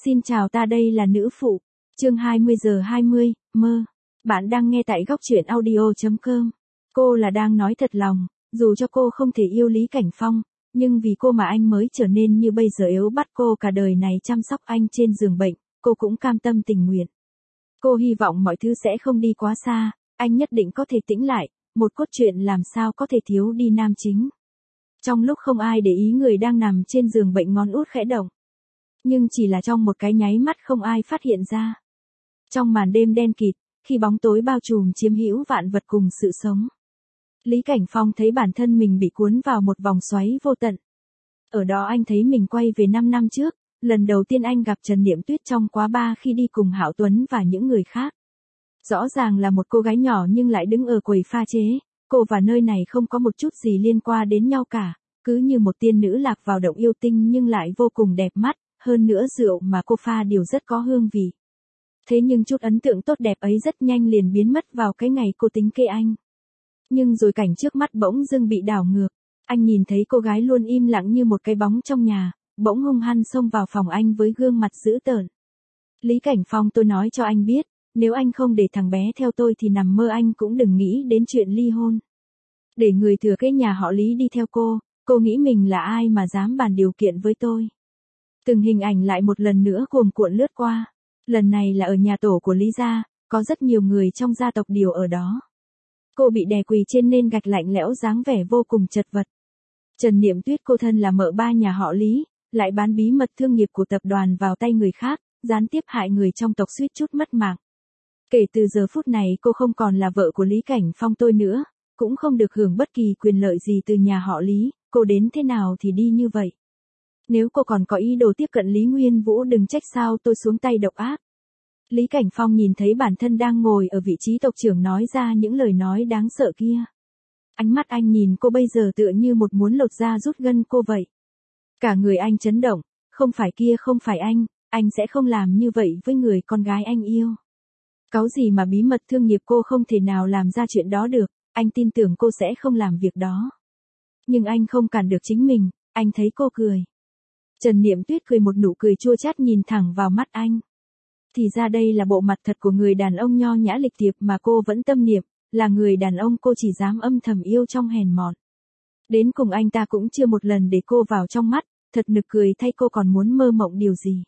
Xin chào, ta đây là nữ phụ. Chương 20:20, mơ. Bạn đang nghe tại góc truyện audio.com. Cô là đang nói thật lòng, dù cho cô không thể yêu Lý Cảnh Phong, nhưng vì cô mà anh mới trở nên như bây giờ, yếu bắt cô cả đời này chăm sóc anh trên giường bệnh, cô cũng cam tâm tình nguyện. Cô hy vọng mọi thứ sẽ không đi quá xa, anh nhất định có thể tĩnh lại, một cốt truyện làm sao có thể thiếu đi nam chính. Trong lúc không ai để ý, người đang nằm trên giường bệnh ngón út khẽ động. Nhưng chỉ là trong một cái nháy mắt, không ai phát hiện ra. Trong màn đêm đen kịt, khi bóng tối bao trùm chiếm hữu vạn vật cùng sự sống, Lý Cảnh Phong thấy bản thân mình bị cuốn vào một vòng xoáy vô tận. Ở đó anh thấy mình quay về 5 năm trước, lần đầu tiên anh gặp Trần Niệm Tuyết trong quán bar khi đi cùng Hạo Tuấn và những người khác. Rõ ràng là một cô gái nhỏ nhưng lại đứng ở quầy pha chế, cô và nơi này không có một chút gì liên quan đến nhau cả, cứ như một tiên nữ lạc vào động yêu tinh nhưng lại vô cùng đẹp mắt, hơn nữa rượu mà cô pha đều rất có hương vị. Thế nhưng chút ấn tượng tốt đẹp ấy rất nhanh liền biến mất vào cái ngày cô tính kê anh. Nhưng rồi cảnh trước mắt bỗng dưng bị đảo ngược, anh nhìn thấy cô gái luôn im lặng như một cái bóng trong nhà, bỗng hung hăng xông vào phòng anh với gương mặt dữ tợn. Lý Cảnh Phong, tôi nói cho anh biết, nếu anh không để thằng bé theo tôi thì nằm mơ anh cũng đừng nghĩ đến chuyện ly hôn. Để người thừa kế nhà họ Lý đi theo cô nghĩ mình là ai mà dám bàn điều kiện với tôi. Từng hình ảnh lại một lần nữa cuồn cuộn lướt qua. Lần này là ở nhà tổ của Lý gia, có rất nhiều người trong gia tộc đều ở đó. Cô bị đè quỳ trên nền gạch lạnh lẽo, dáng vẻ vô cùng chật vật. Trần Niệm Tuyết, cô thân là mợ ba nhà họ Lý, lại bán bí mật thương nghiệp của tập đoàn vào tay người khác, gián tiếp hại người trong tộc suýt chút mất mạng. Kể từ giờ phút này cô không còn là vợ của Lý Cảnh Phong tôi nữa, cũng không được hưởng bất kỳ quyền lợi gì từ nhà họ Lý, cô đến thế nào thì đi như vậy. Nếu cô còn có ý đồ tiếp cận Lý Nguyên Vũ, đừng trách sao tôi xuống tay độc ác. Lý Cảnh Phong nhìn thấy bản thân đang ngồi ở vị trí tộc trưởng nói ra những lời nói đáng sợ kia. Ánh mắt anh nhìn cô bây giờ tựa như một muốn lột da rút gân cô vậy. Cả người anh chấn động, không phải kia, không phải anh sẽ không làm như vậy với người con gái anh yêu. Cáu gì mà bí mật thương nghiệp, cô không thể nào làm ra chuyện đó được, anh tin tưởng cô sẽ không làm việc đó. Nhưng anh không cản được chính mình, anh thấy cô cười. Trần Niệm Tuyết cười một nụ cười chua chát nhìn thẳng vào mắt anh. Thì ra đây là bộ mặt thật của người đàn ông nho nhã lịch thiệp mà cô vẫn tâm niệm, là người đàn ông cô chỉ dám âm thầm yêu trong hèn mọn. Đến cùng anh ta cũng chưa một lần để cô vào trong mắt, thật nực cười thay, cô còn muốn mơ mộng điều gì.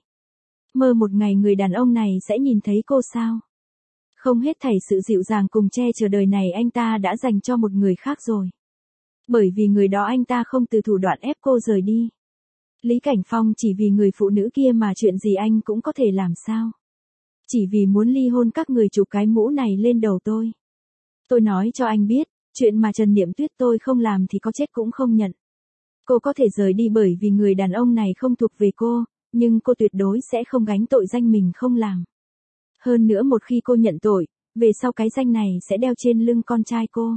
Mơ một ngày người đàn ông này sẽ nhìn thấy cô sao? Không, hết thảy sự dịu dàng cùng che chở đời này anh ta đã dành cho một người khác rồi. Bởi vì người đó anh ta không từ thủ đoạn ép cô rời đi. Lý Cảnh Phong chỉ vì người phụ nữ kia mà chuyện gì anh cũng có thể làm sao? Chỉ vì muốn ly hôn các người chụp cái mũ này lên đầu tôi. Tôi nói cho anh biết, chuyện mà Trần Niệm Tuyết tôi không làm thì có chết cũng không nhận. Cô có thể rời đi bởi vì người đàn ông này không thuộc về cô, nhưng cô tuyệt đối sẽ không gánh tội danh mình không làm. Hơn nữa một khi cô nhận tội, về sau cái danh này sẽ đeo trên lưng con trai cô.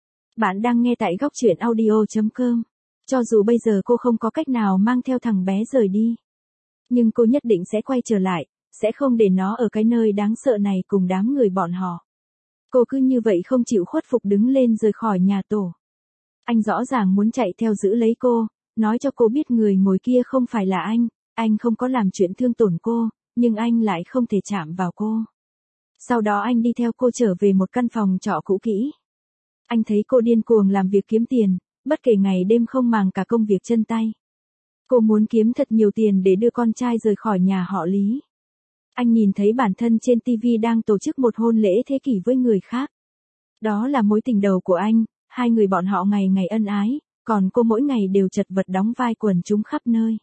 Bạn đang nghe tại góc truyện audio.com. Cho dù bây giờ cô không có cách nào mang theo thằng bé rời đi, nhưng cô nhất định sẽ quay trở lại, sẽ không để nó ở cái nơi đáng sợ này cùng đám người bọn họ. Cô cứ như vậy không chịu khuất phục đứng lên rời khỏi nhà tổ. Anh rõ ràng muốn chạy theo giữ lấy cô, nói cho cô biết người ngồi kia không phải là anh không có làm chuyện thương tổn cô, nhưng anh lại không thể chạm vào cô. Sau đó anh đi theo cô trở về một căn phòng trọ cũ kỹ. Anh thấy cô điên cuồng làm việc kiếm tiền, bất kể ngày đêm không màng cả công việc chân tay. Cô muốn kiếm thật nhiều tiền để đưa con trai rời khỏi nhà họ Lý. Anh nhìn thấy bản thân trên TV đang tổ chức một hôn lễ thế kỷ với người khác. Đó là mối tình đầu của anh, hai người bọn họ ngày ngày ân ái, còn cô mỗi ngày đều chật vật đóng vai quần chúng khắp nơi.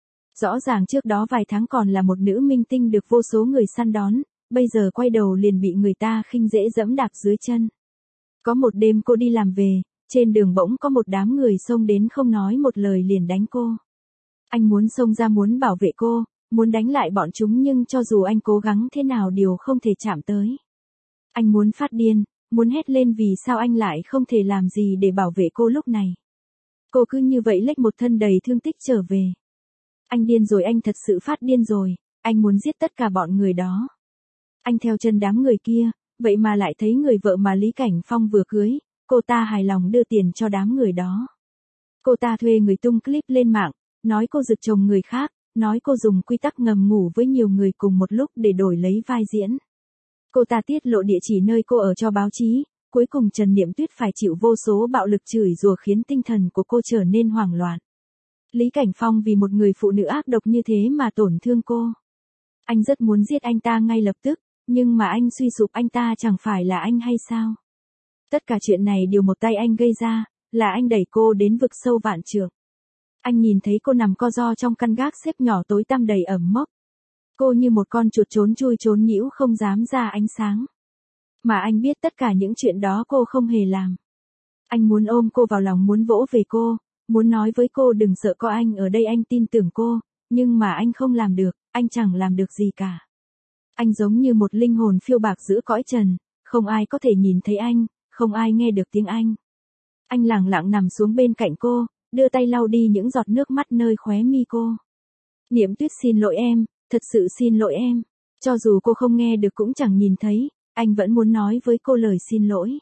Rõ ràng trước đó vài tháng còn là một nữ minh tinh được vô số người săn đón, bây giờ quay đầu liền bị người ta khinh dễ dẫm đạp dưới chân. Có một đêm cô đi làm về, trên đường bỗng có một đám người xông đến không nói một lời liền đánh cô. Anh muốn xông ra muốn bảo vệ cô, muốn đánh lại bọn chúng nhưng cho dù anh cố gắng thế nào đều không thể chạm tới. Anh muốn phát điên, muốn hét lên vì sao anh lại không thể làm gì để bảo vệ cô lúc này. Cô cứ như vậy lếch một thân đầy thương tích trở về. Anh điên rồi, anh thật sự phát điên rồi, anh muốn giết tất cả bọn người đó. Anh theo chân đám người kia, vậy mà lại thấy người vợ mà Lý Cảnh Phong vừa cưới, cô ta hài lòng đưa tiền cho đám người đó. Cô ta thuê người tung clip lên mạng, nói cô giật chồng người khác, nói cô dùng quy tắc ngầm ngủ với nhiều người cùng một lúc để đổi lấy vai diễn. Cô ta tiết lộ địa chỉ nơi cô ở cho báo chí, cuối cùng Trần Niệm Tuyết phải chịu vô số bạo lực chửi rủa khiến tinh thần của cô trở nên hoảng loạn. Lý Cảnh Phong vì một người phụ nữ ác độc như thế mà tổn thương cô. Anh rất muốn giết anh ta ngay lập tức, nhưng mà anh suy sụp anh ta chẳng phải là anh hay sao? Tất cả chuyện này đều một tay anh gây ra, là anh đẩy cô đến vực sâu vạn trượng. Anh nhìn thấy cô nằm co ro trong căn gác xếp nhỏ tối tăm đầy ẩm mốc. Cô như một con chuột trốn chui trốn nhĩu không dám ra ánh sáng. Mà anh biết tất cả những chuyện đó cô không hề làm. Anh muốn ôm cô vào lòng, muốn vỗ về cô, muốn nói với cô đừng sợ, có anh ở đây, anh tin tưởng cô, nhưng mà anh không làm được, anh chẳng làm được gì cả. Anh giống như một linh hồn phiêu bạc giữa cõi trần, không ai có thể nhìn thấy anh, không ai nghe được tiếng anh. Anh lẳng lặng nằm xuống bên cạnh cô, đưa tay lau đi những giọt nước mắt nơi khóe mi cô. Niệm Tuyết xin lỗi em, thật sự xin lỗi em. Cho dù cô không nghe được cũng chẳng nhìn thấy, anh vẫn muốn nói với cô lời xin lỗi.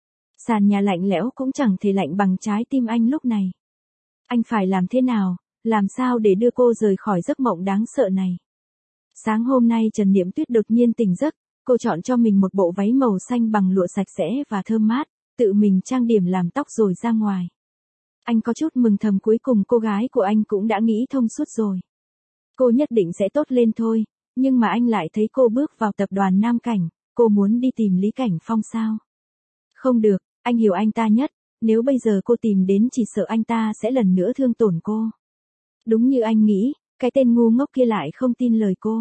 Sàn nhà lạnh lẽo cũng chẳng thể lạnh bằng trái tim anh lúc này. Anh phải làm thế nào, làm sao để đưa cô rời khỏi giấc mộng đáng sợ này. Sáng hôm nay Trần Niệm Tuyết đột nhiên tỉnh giấc, cô chọn cho mình một bộ váy màu xanh bằng lụa sạch sẽ và thơm mát, tự mình trang điểm làm tóc rồi ra ngoài. Anh có chút mừng thầm, cuối cùng cô gái của anh cũng đã nghĩ thông suốt rồi. Cô nhất định sẽ tốt lên thôi, nhưng mà anh lại thấy cô bước vào tập đoàn Nam Cảnh, cô muốn đi tìm Lý Cảnh Phong sao? Không được, anh hiểu anh ta nhất, nếu bây giờ cô tìm đến chỉ sợ anh ta sẽ lần nữa thương tổn cô. Đúng như anh nghĩ, cái tên ngu ngốc kia lại không tin lời cô.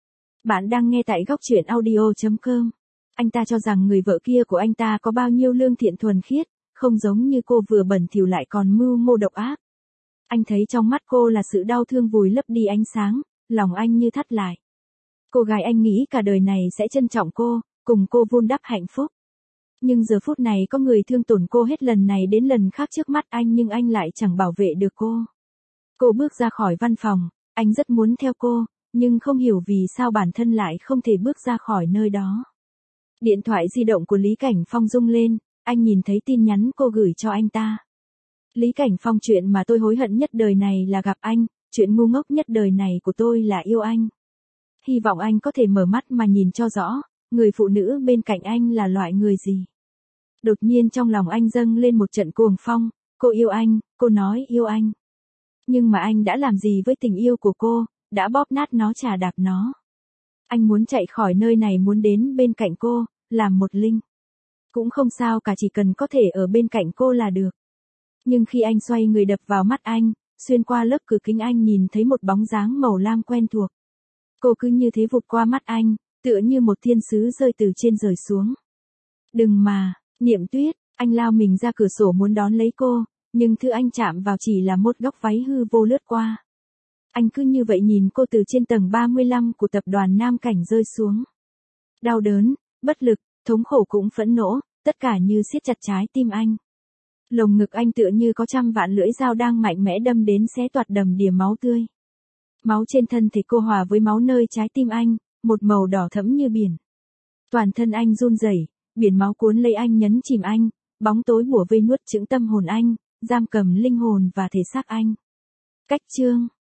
Bạn đang nghe tại góc truyện audio.com. Anh ta cho rằng người vợ kia của anh ta có bao nhiêu lương thiện thuần khiết, không giống như cô vừa bẩn thỉu lại còn mưu mô độc ác. Anh thấy trong mắt cô là sự đau thương vùi lấp đi ánh sáng, lòng anh như thắt lại. Cô gái anh nghĩ cả đời này sẽ trân trọng cô, cùng cô vun đắp hạnh phúc. Nhưng giờ phút này có người thương tổn cô hết lần này đến lần khác trước mắt anh, nhưng anh lại chẳng bảo vệ được cô. Cô bước ra khỏi văn phòng, anh rất muốn theo cô, nhưng không hiểu vì sao bản thân lại không thể bước ra khỏi nơi đó. Điện thoại di động của Lý Cảnh Phong rung lên, anh nhìn thấy tin nhắn cô gửi cho anh ta. Lý Cảnh Phong, chuyện mà tôi hối hận nhất đời này là gặp anh, chuyện ngu ngốc nhất đời này của tôi là yêu anh. Hy vọng anh có thể mở mắt mà nhìn cho rõ, người phụ nữ bên cạnh anh là loại người gì. Đột nhiên trong lòng anh dâng lên một trận cuồng phong, cô yêu anh, cô nói yêu anh. Nhưng mà anh đã làm gì với tình yêu của cô, đã bóp nát nó, chà đạp nó. Anh muốn chạy khỏi nơi này, muốn đến bên cạnh cô, làm một linh. Cũng không sao cả, chỉ cần có thể ở bên cạnh cô là được. Nhưng khi anh xoay người đập vào mắt anh, xuyên qua lớp cửa kính anh nhìn thấy một bóng dáng màu lam quen thuộc. Cô cứ như thế vụt qua mắt anh, tựa như một thiên sứ rơi từ trên rời xuống. Đừng mà, Niệm Tuyết, anh lao mình ra cửa sổ muốn đón lấy cô, nhưng thứ anh chạm vào chỉ là một góc váy hư vô lướt qua. Anh cứ như vậy nhìn cô từ trên tầng 35 của tập đoàn Nam Cảnh rơi xuống. Đau đớn, bất lực, thống khổ cũng phẫn nộ, tất cả như siết chặt trái tim anh. Lồng ngực anh tựa như có trăm vạn lưỡi dao đang mạnh mẽ đâm đến, xé toạc đầm đìa máu tươi. Máu trên thân thể cô hòa với máu nơi trái tim anh, một màu đỏ thẫm như biển. Toàn thân anh run rẩy, biển máu cuốn lấy anh, nhấn chìm anh, bóng tối bủa vây nuốt chửng tâm hồn anh, giam cầm linh hồn và thể xác anh. Cách chương